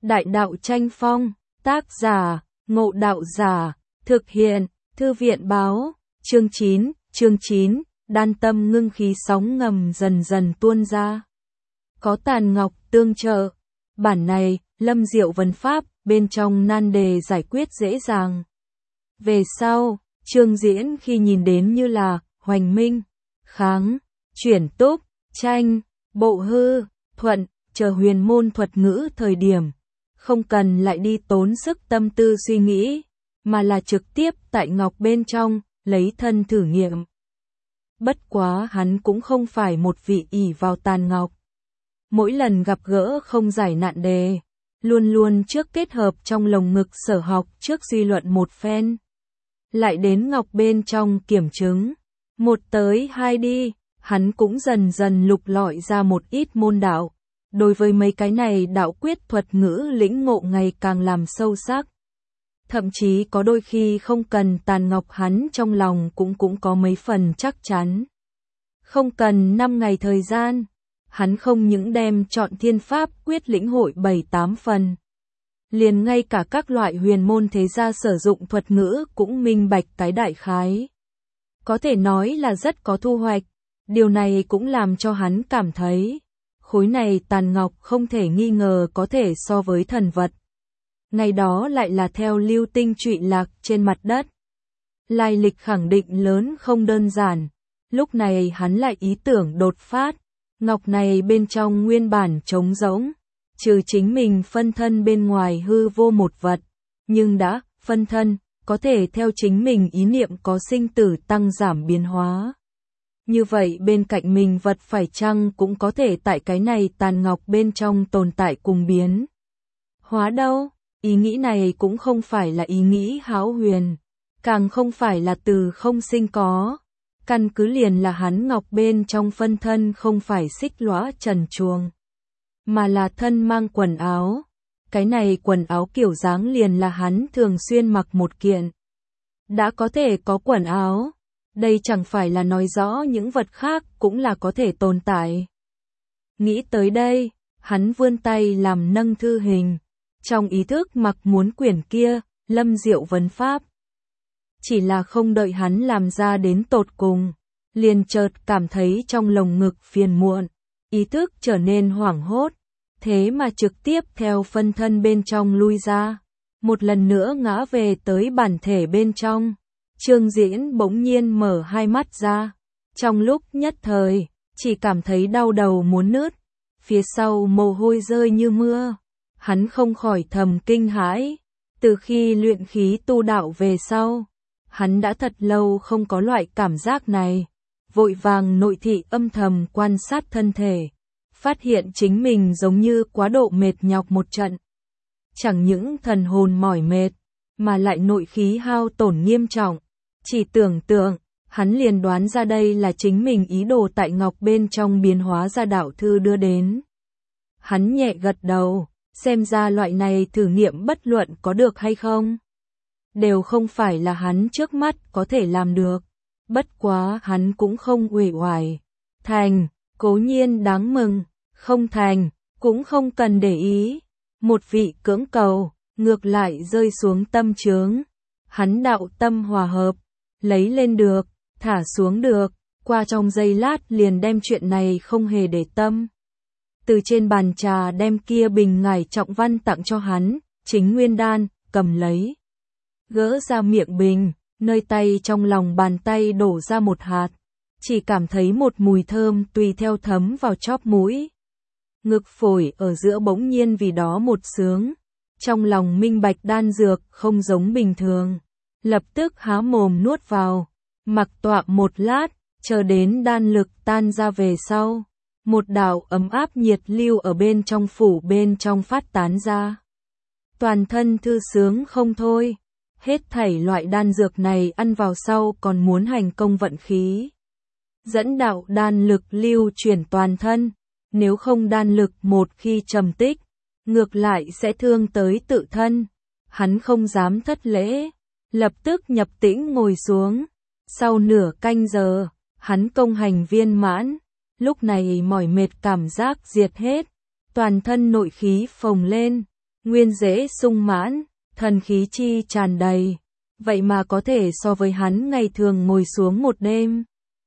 Đại đạo tranh phong, tác giả, Ngộ Đạo Giả, thực hiện, Thư viện báo, chương 9, đan tâm ngưng khí sóng ngầm dần dần tuôn ra. Có tàn ngọc tương trợ, bản này, Lâm Diệu vấn pháp, bên trong nan đề giải quyết dễ dàng. Về sau, Trương Diễn khi nhìn đến như là, hoành minh, kháng, chuyển túc, tranh, bộ hư, thuận, chờ huyền môn thuật ngữ thời điểm. Không cần lại đi tốn sức tâm tư suy nghĩ, mà là trực tiếp tại ngọc bên trong, lấy thân thử nghiệm. Bất quá hắn cũng không phải một vị ỷ vào tàn ngọc. Mỗi lần gặp gỡ không giải nạn đề, luôn luôn trước kết hợp trong lồng ngực sở học trước suy luận một phen. Lại đến ngọc bên trong kiểm chứng, một tới hai đi, hắn cũng dần dần lục lọi ra một ít môn đạo. Đối với mấy cái này đạo quyết thuật ngữ lĩnh ngộ ngày càng làm sâu sắc. Thậm chí có đôi khi không cần tàn ngọc hắn trong lòng cũng có mấy phần chắc chắn. Không cần 5 ngày thời gian, hắn không những đem chọn thiên pháp quyết lĩnh hội 7-8 phần. Liền ngay cả các loại huyền môn thế gia sử dụng thuật ngữ cũng minh bạch cái đại khái. Có thể nói là rất có thu hoạch, điều này cũng làm cho hắn cảm thấy khối này tàn ngọc không thể nghi ngờ có thể so với thần vật. Ngày đó lại là theo lưu tinh trụy lạc trên mặt đất. Lai lịch khẳng định lớn không đơn giản. Lúc này hắn lại ý tưởng đột phát. Ngọc này bên trong nguyên bản trống rỗng. Trừ chính mình phân thân bên ngoài hư vô một vật. Nhưng đã, phân thân, có thể theo chính mình ý niệm có sinh tử tăng giảm biến hóa. Như vậy bên cạnh mình vật phải chăng cũng có thể tại cái này tàn ngọc bên trong tồn tại cùng biến. Hóa đâu, ý nghĩ này cũng không phải là ý nghĩ hão huyền, càng không phải là từ không sinh có. Căn cứ liền là hắn ngọc bên trong phân thân không phải xích lõa trần truồng, mà là thân mang quần áo. Cái này quần áo kiểu dáng liền là hắn thường xuyên mặc một kiện. Đã có thể có quần áo. Đây chẳng phải là nói rõ những vật khác cũng là có thể tồn tại. Nghĩ tới đây, hắn vươn tay làm nâng thư hình. Trong ý thức mặc muốn quyển kia, Lâm Diệu vấn pháp. Chỉ là không đợi hắn làm ra đến tột cùng, liền chợt cảm thấy trong lồng ngực phiền muộn, ý thức trở nên hoảng hốt, thế mà trực tiếp theo phân thân bên trong lui ra, một lần nữa ngã về tới bản thể bên trong. Trương Diễn bỗng nhiên mở hai mắt ra, trong lúc nhất thời, chỉ cảm thấy đau đầu muốn nứt, phía sau mồ hôi rơi như mưa, hắn không khỏi thầm kinh hãi, từ khi luyện khí tu đạo về sau, hắn đã thật lâu không có loại cảm giác này, vội vàng nội thị âm thầm quan sát thân thể, phát hiện chính mình giống như quá độ mệt nhọc một trận. Chẳng những thần hồn mỏi mệt, mà lại nội khí hao tổn nghiêm trọng. Chỉ tưởng tượng, hắn liền đoán ra đây là chính mình ý đồ tại ngọc bên trong biến hóa ra đạo thư đưa đến. Hắn nhẹ gật đầu, xem ra loại này thử nghiệm bất luận có được hay không. Đều không phải là hắn trước mắt có thể làm được. Bất quá hắn cũng không uể oải. Thành, cố nhiên đáng mừng, không thành, cũng không cần để ý. Một vị cưỡng cầu, ngược lại rơi xuống tâm chướng. Hắn đạo tâm hòa hợp. Lấy lên được, thả xuống được, qua trong giây lát liền đem chuyện này không hề để tâm. Từ trên bàn trà đem kia bình ngải trọng văn tặng cho hắn, chính nguyên đan, cầm lấy. Gỡ ra miệng bình, nơi tay trong lòng bàn tay đổ ra một hạt. Chỉ cảm thấy một mùi thơm tùy theo thấm vào chóp mũi. Ngực phổi ở giữa bỗng nhiên vì đó một sướng. Trong lòng minh bạch đan dược không giống bình thường. Lập tức há mồm nuốt vào, mặc tọa một lát, chờ đến đan lực tan ra về sau. Một đạo ấm áp nhiệt lưu ở bên trong phủ bên trong phát tán ra. Toàn thân thư sướng không thôi, hết thảy loại đan dược này ăn vào sau còn muốn hành công vận khí. Dẫn đạo đan lực lưu chuyển toàn thân, nếu không đan lực một khi trầm tích, ngược lại sẽ thương tới tự thân. Hắn không dám thất lễ. Lập tức nhập tĩnh ngồi xuống. Sau nửa canh giờ, hắn công hành viên mãn. Lúc này mỏi mệt cảm giác diệt hết. Toàn thân nội khí phồng lên. nguyên dễ sung mãn, thần khí chi tràn đầy, vậy mà có thể so với hắn ngày thường ngồi xuống một đêm.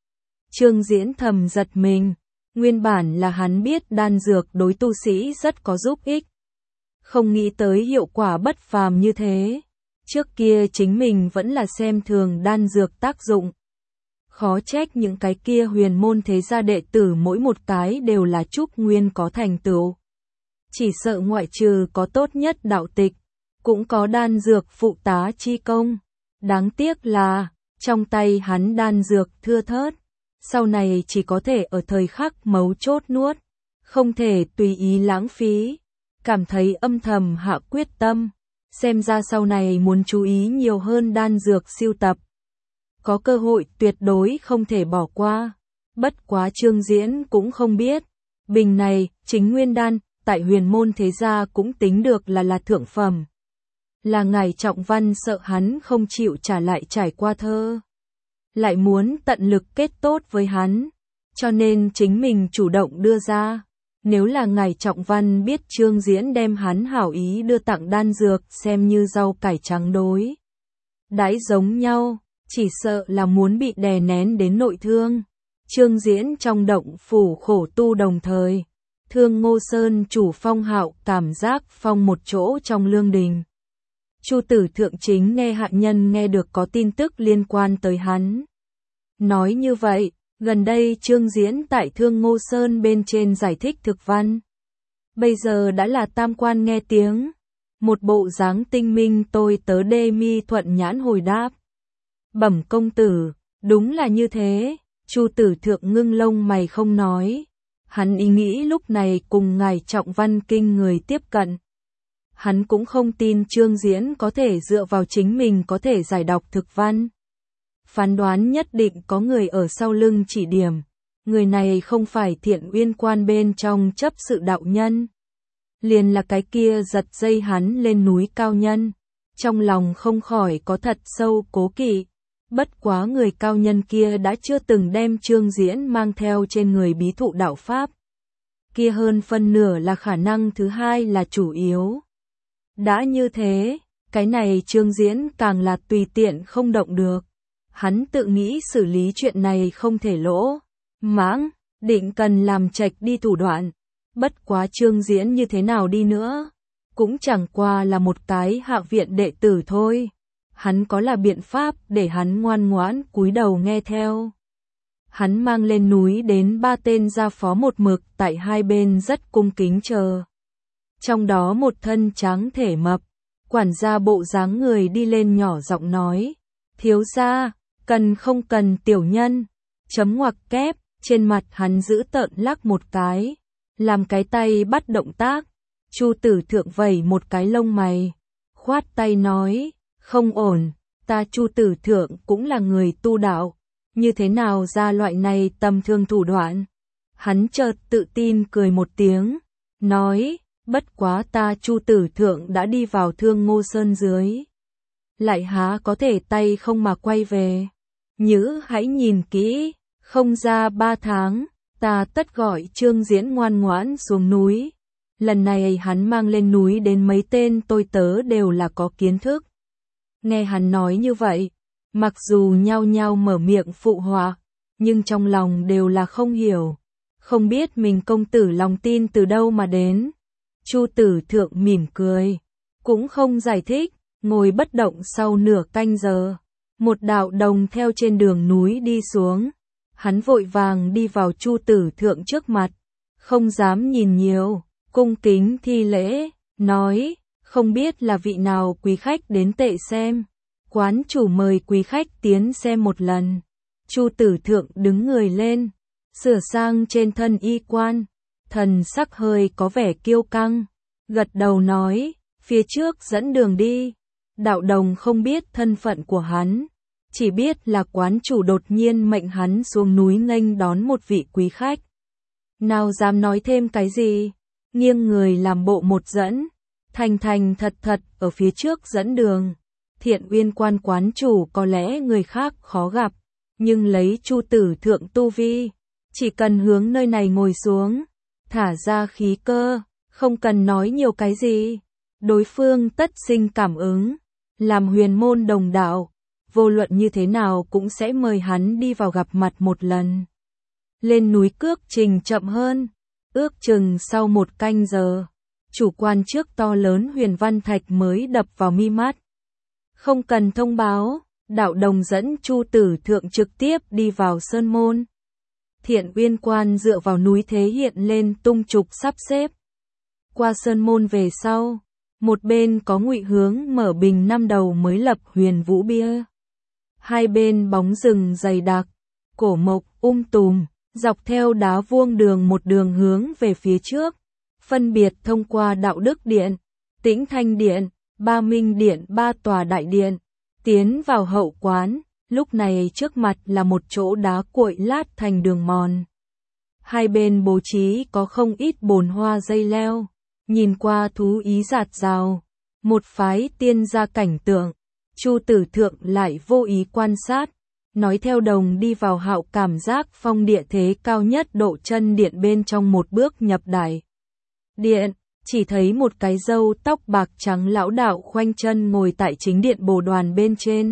Trương Diễn thầm giật mình, nguyên bản là hắn biết đan dược đối tu sĩ rất có giúp ích. Không nghĩ tới hiệu quả bất phàm như thế. Trước kia chính mình vẫn là xem thường đan dược tác dụng. Khó trách những cái kia huyền môn thế gia đệ tử mỗi một cái đều là trúc nguyên có thành tựu. Chỉ sợ ngoại trừ có tốt nhất đạo tịch, cũng có đan dược phụ tá chi công. Đáng tiếc là, trong tay hắn đan dược thưa thớt, sau này chỉ có thể ở thời khắc mấu chốt nuốt, không thể tùy ý lãng phí. Cảm thấy âm thầm hạ quyết tâm, xem ra sau này muốn chú ý nhiều hơn đan dược sưu tập. Có cơ hội tuyệt đối không thể bỏ qua. Bất quá Trương Diễn cũng không biết, bình này, chính nguyên đan, tại huyền môn thế gia cũng tính được là thượng phẩm. Là Ngài Trọng Văn sợ hắn không chịu trả lại trải qua thơ. Lại muốn tận lực kết tốt với hắn, cho nên chính mình chủ động đưa ra. Nếu là Ngài Trọng Văn biết Trương Diễn đem hắn hảo ý đưa tặng đan dược xem như rau cải trắng đối đãi giống nhau, chỉ sợ là muốn bị đè nén đến nội thương. Trương Diễn trong động phủ khổ tu đồng thời, thương Ngô Sơn chủ Phong Hạo cảm giác phong một chỗ trong lương đình. Chu tử thượng chính nghe hạ nhân nghe được có tin tức liên quan tới hắn. Nói như vậy, gần đây Trương Diễn tại Thương Ngô Sơn bên trên giải thích thực văn. Bây giờ đã là tam quan nghe tiếng. Một bộ dáng tinh minh tôi tớ đê mi thuận nhãn hồi đáp. Bẩm công tử, đúng là như thế. Chu tử thượng ngưng lông mày không nói. Hắn ý nghĩ lúc này cùng Ngài Trọng Văn kinh người tiếp cận. Hắn cũng không tin Trương Diễn có thể dựa vào chính mình có thể giải đọc thực văn. Phán đoán nhất định có người ở sau lưng chỉ điểm. Người này không phải Thiện Uyên Quan bên trong chấp sự đạo nhân. Liền là cái kia giật dây hắn lên núi cao nhân. Trong lòng không khỏi có thật sâu cố kỵ. Bất quá người cao nhân kia đã chưa từng đem Trương Diễn mang theo trên người bí thụ đạo Pháp. Kia hơn phân nửa là khả năng thứ hai là chủ yếu. Đã như thế, cái này Trương Diễn càng là tùy tiện không động được. Hắn tự nghĩ xử lý chuyện này không thể lỗ mãng, định cần làm chệch đi thủ đoạn. Bất quá Trương Diễn như thế nào đi nữa, cũng chẳng qua là một cái hạ viện đệ tử thôi. Hắn có là biện pháp để hắn ngoan ngoãn cúi đầu nghe theo. Hắn mang lên núi đến 3 tên gia phó một mực tại hai bên rất cung kính chờ. Trong đó một thân trắng thể mập, quản gia bộ dáng người đi lên nhỏ giọng nói, thiếu gia, cần không cần tiểu nhân, chấm ngoặc kép, trên mặt hắn giữ tợn lắc một cái, làm cái tay bắt động tác. Chu tử thượng vẩy một cái lông mày, khoát tay nói, không ổn, ta Chu tử thượng cũng là người tu đạo, như thế nào ra loại này tầm thường thủ đoạn. Hắn chợt tự tin cười một tiếng, nói, bất quá ta Chu tử thượng đã đi vào Thương Ngô Sơn dưới. Lại há có thể tay không mà quay về. Nhữ hãy nhìn kỹ, không ra 3 tháng, ta tất gọi Trương Diễn ngoan ngoãn xuống núi. Lần này hắn mang lên núi đến mấy tên tôi tớ đều là có kiến thức. Nghe hắn nói như vậy, mặc dù nhao nhao mở miệng phụ họa, nhưng trong lòng đều là không hiểu. Không biết mình công tử lòng tin từ đâu mà đến. Chu tử thượng mỉm cười, cũng không giải thích, ngồi bất động sau nửa canh giờ. Một đạo đồng theo trên đường núi đi xuống. Hắn vội vàng đi vào Chu tử thượng trước mặt, không dám nhìn nhiều, cung kính thi lễ, nói, không biết là vị nào quý khách đến tệ xem. Quán chủ mời quý khách tiến xem một lần. Chu tử thượng đứng người lên, sửa sang trên thân y quan, thần sắc hơi có vẻ kiêu căng, gật đầu nói, phía trước dẫn đường đi. Đạo đồng không biết thân phận của hắn, chỉ biết là quán chủ đột nhiên mệnh hắn xuống núi nghênh đón một vị quý khách. Nào dám nói thêm cái gì, nghiêng người làm bộ một dẫn, thành thành thật thật ở phía trước dẫn đường. Thiện Uyên Quan quán chủ có lẽ người khác khó gặp, nhưng lấy Chu tử thượng tu vi, chỉ cần hướng nơi này ngồi xuống, thả ra khí cơ, không cần nói nhiều cái gì, đối phương tất sinh cảm ứng, làm huyền môn đồng đạo, vô luận như thế nào cũng sẽ mời hắn đi vào gặp mặt một lần. Lên núi cước trình chậm hơn, ước chừng sau 1 canh giờ, chủ quan trước to lớn huyền văn thạch mới đập vào mi mắt. Không cần thông báo, đạo đồng dẫn Chu Tử Thượng trực tiếp đi vào sơn môn. Thiện Uyên Quan dựa vào núi thế hiện lên tung trục sắp xếp. Qua sơn môn về sau, một bên có Ngụy Hướng mở bình 5 đầu mới lập Huyền Vũ bia. Hai bên bóng rừng dày đặc, cổ mộc tùm, dọc theo đá vuông đường một đường hướng về phía trước, phân biệt thông qua Đạo Đức Điện, Tĩnh Thanh Điện, Ba Minh Điện 3 tòa đại điện, tiến vào hậu quán. Lúc này trước mặt là một chỗ đá cuội lát thành đường mòn. Hai bên bố trí có không ít bồn hoa dây leo, nhìn qua thú ý rạt rào, một phái tiên gia cảnh tượng. Chu Tử Thượng lại vô ý quan sát, nói theo đồng đi vào hạo cảm giác phong địa thế cao nhất độ chân điện bên trong một bước nhập đại điện, chỉ thấy một cái râu tóc bạc trắng lão đạo khoanh chân ngồi tại chính điện bồ đoàn bên trên.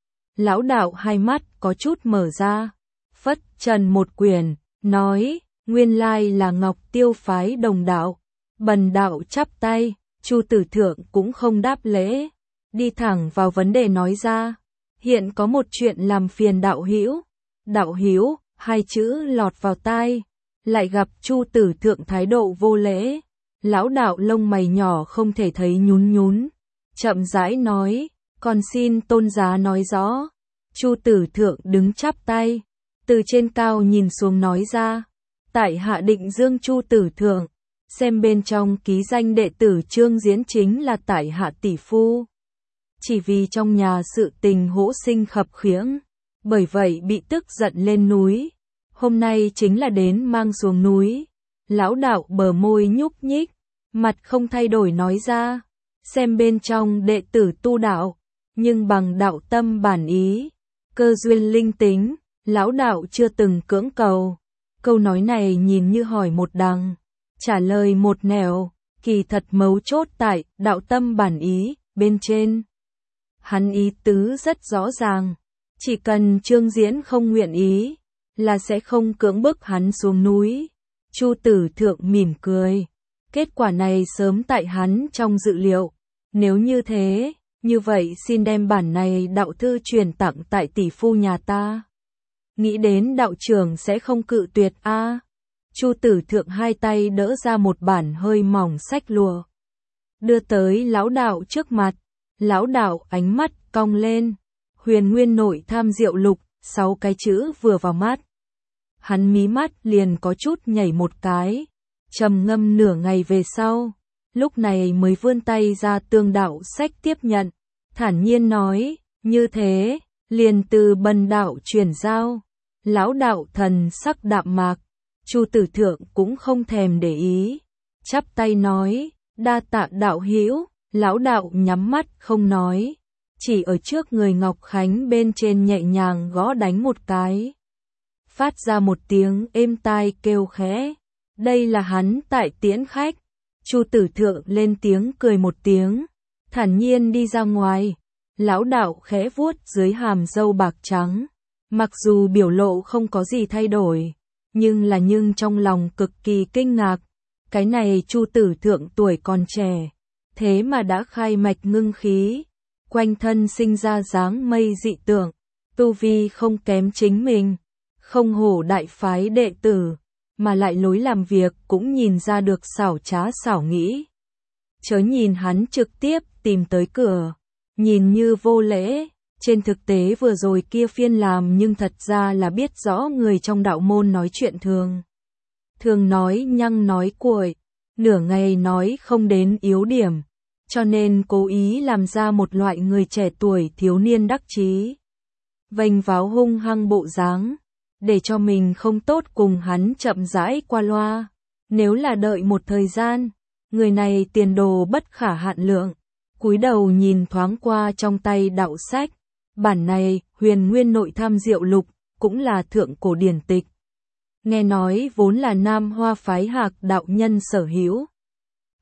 Lão đạo hai mắt có chút mở ra, phất trần một quyển, nói, nguyên lai là Ngọc Tiêu phái đồng đạo. Bần đạo chắp tay, Chu Tử Thượng cũng không đáp lễ, đi thẳng vào vấn đề nói ra, hiện có một chuyện làm phiền đạo hữu. Đạo hữu, hai chữ lọt vào tai, lại gặp Chu Tử Thượng thái độ vô lễ. Lão đạo lông mày nhỏ không thể thấy nhún nhún, chậm rãi nói, còn xin tôn giá nói rõ. Chu Tử Thượng đứng chắp tay, từ trên cao nhìn xuống nói ra, tại hạ Định Dương Chu Tử Thượng, xem bên trong ký danh đệ tử Trương Diễn chính là tại hạ tỷ phu. Chỉ vì trong nhà sự tình hỗn sinh khập khiễng, bởi vậy bị tức giận lên núi. Hôm nay chính là đến mang xuống núi. Lão đạo bờ môi nhúc nhích, mặt không thay đổi nói ra, xem bên trong đệ tử tu đạo, nhưng bằng đạo tâm bản ý, cơ duyên linh tính, lão đạo chưa từng cưỡng cầu. Câu nói này nhìn như hỏi một đằng, trả lời một nẻo, kỳ thật mấu chốt tại đạo tâm bản ý bên trên. Hắn ý tứ rất rõ ràng, chỉ cần Trương Diễn không nguyện ý, là sẽ không cưỡng bức hắn xuống núi. Chu Tử Thượng mỉm cười, kết quả này sớm tại hắn trong dự liệu. Nếu như thế, như vậy xin đem bản này đạo thư truyền tặng tại tỷ phu nhà ta. Nghĩ đến đạo trưởng sẽ không cự tuyệt a. Chu Tử Thượng hai tay đỡ ra một bản hơi mỏng sách lụa, đưa tới lão đạo trước mặt. Lão đạo ánh mắt cong lên, Huyền Nguyên Nội Tham Diệu Lục, 6 cái chữ vừa vào mắt. Hắn mí mắt liền có chút nhảy một cái, trầm ngâm nửa ngày về sau, lúc này mới vươn tay ra tương đạo sách tiếp nhận, thản nhiên nói, như thế, liền từ bần đạo chuyển giao. Lão đạo thần sắc đạm mạc, Chu Tử Thượng cũng không thèm để ý, chắp tay nói, đa tạ đạo hữu. Lão đạo nhắm mắt không nói, chỉ ở trước người Ngọc Khánh bên trên nhẹ nhàng gõ đánh một cái, phát ra một tiếng êm tai kêu khẽ. Đây là hắn tại tiễn khách. Chu Tử Thượng lên tiếng cười một tiếng, thản nhiên đi ra ngoài. Lão đạo khẽ vuốt dưới hàm râu bạc trắng, mặc dù biểu lộ không có gì thay đổi, nhưng trong lòng cực kỳ kinh ngạc. Cái này Chu Tử Thượng tuổi còn trẻ, thế mà đã khai mạch ngưng khí, quanh thân sinh ra dáng mây dị tượng, tu vi không kém chính mình, không hổ đại phái đệ tử, mà lại lối làm việc cũng nhìn ra được xảo trá xảo nghĩ. Chớ nhìn hắn trực tiếp tìm tới cửa, nhìn như vô lễ, trên thực tế vừa rồi kia phiên làm nhưng thật ra là biết rõ người trong đạo môn nói chuyện thường nói nhăng nói cuội, nửa ngày nói không đến yếu điểm, cho nên cố ý làm ra một loại người trẻ tuổi thiếu niên đắc chí, vênh váo hung hăng bộ dáng, để cho mình không tốt cùng hắn chậm rãi qua loa. Nếu là đợi một thời gian, người này tiền đồ bất khả hạn lượng. Cúi đầu nhìn thoáng qua trong tay đạo sách, bản này Huyền Nguyên Nội Tham Diệu Lục, cũng là thượng cổ điển tịch. Nghe nói vốn là Nam Hoa phái Hạc đạo nhân sở hữu.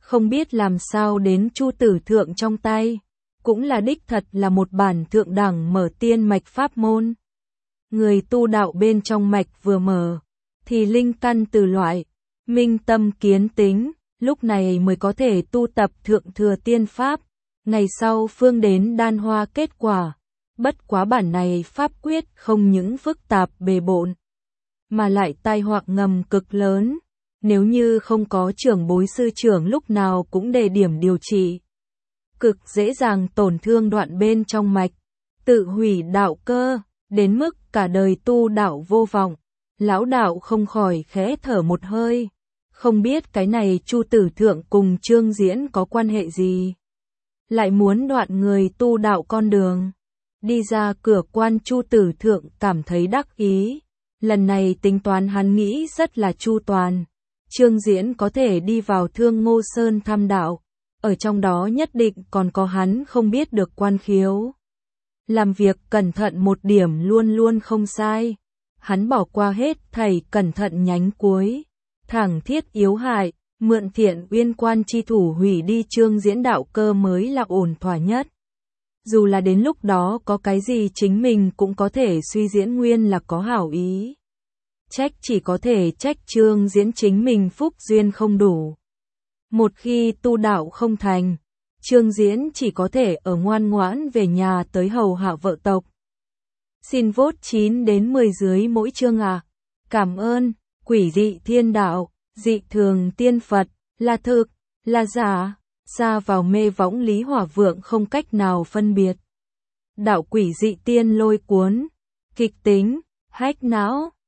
không biết làm sao đến Chu Tử Thượng trong tay, cũng là đích thật là một bản thượng đẳng mở tiên mạch pháp môn. Người tu đạo bên trong mạch vừa mở, thì linh căn từ loại, minh tâm kiến tính, lúc này mới có thể tu tập thượng thừa tiên pháp, ngày sau phương đến đan hoa kết quả. Bất quá bản này pháp quyết không những phức tạp bề bộn, mà lại tai họa ngầm cực lớn, nếu như không có trưởng bối sư trưởng lúc nào cũng đề điểm điều trị, cực dễ dàng tổn thương đoạn bên trong mạch, tự hủy đạo cơ, đến mức cả đời tu đạo vô vọng. Lão đạo không khỏi khẽ thở một hơi, không biết cái này Chu Tử Thượng cùng Trương Diễn có quan hệ gì, lại muốn đoạn người tu đạo con đường. Đi ra cửa quan, Chu Tử Thượng cảm thấy đắc ý, lần này tính toán hắn nghĩ rất là chu toàn. Trương Diễn có thể đi vào Thương Ngô Sơn thăm đạo, ở trong đó nhất định còn có hắn không biết được quan khiếu. Làm việc cẩn thận một điểm luôn luôn không sai, hắn bỏ qua hết thảy cẩn thận nhánh cuối, thẳng thiết yếu hại, mượn Thiện Uyên quan chi thủ hủy đi Trương Diễn đạo cơ mới là ổn thỏa nhất. Dù là đến lúc đó có cái gì chính mình cũng có thể suy diễn nguyên là có hảo ý. Trách chỉ có thể trách Trương Diễn chính mình phúc duyên không đủ. Một khi tu đạo không thành, Trương Diễn chỉ có thể ở ngoan ngoãn về nhà tới hầu hạ vợ tộc. Xin vote 9 đến 10 dưới mỗi chương à. Cảm ơn. Quỷ dị thiên đạo, dị thường tiên Phật, là thực, là giả, xa vào mê võng Lý Hỏa Vượng không cách nào phân biệt. Đạo quỷ dị tiên lôi cuốn, kịch tính, hách não.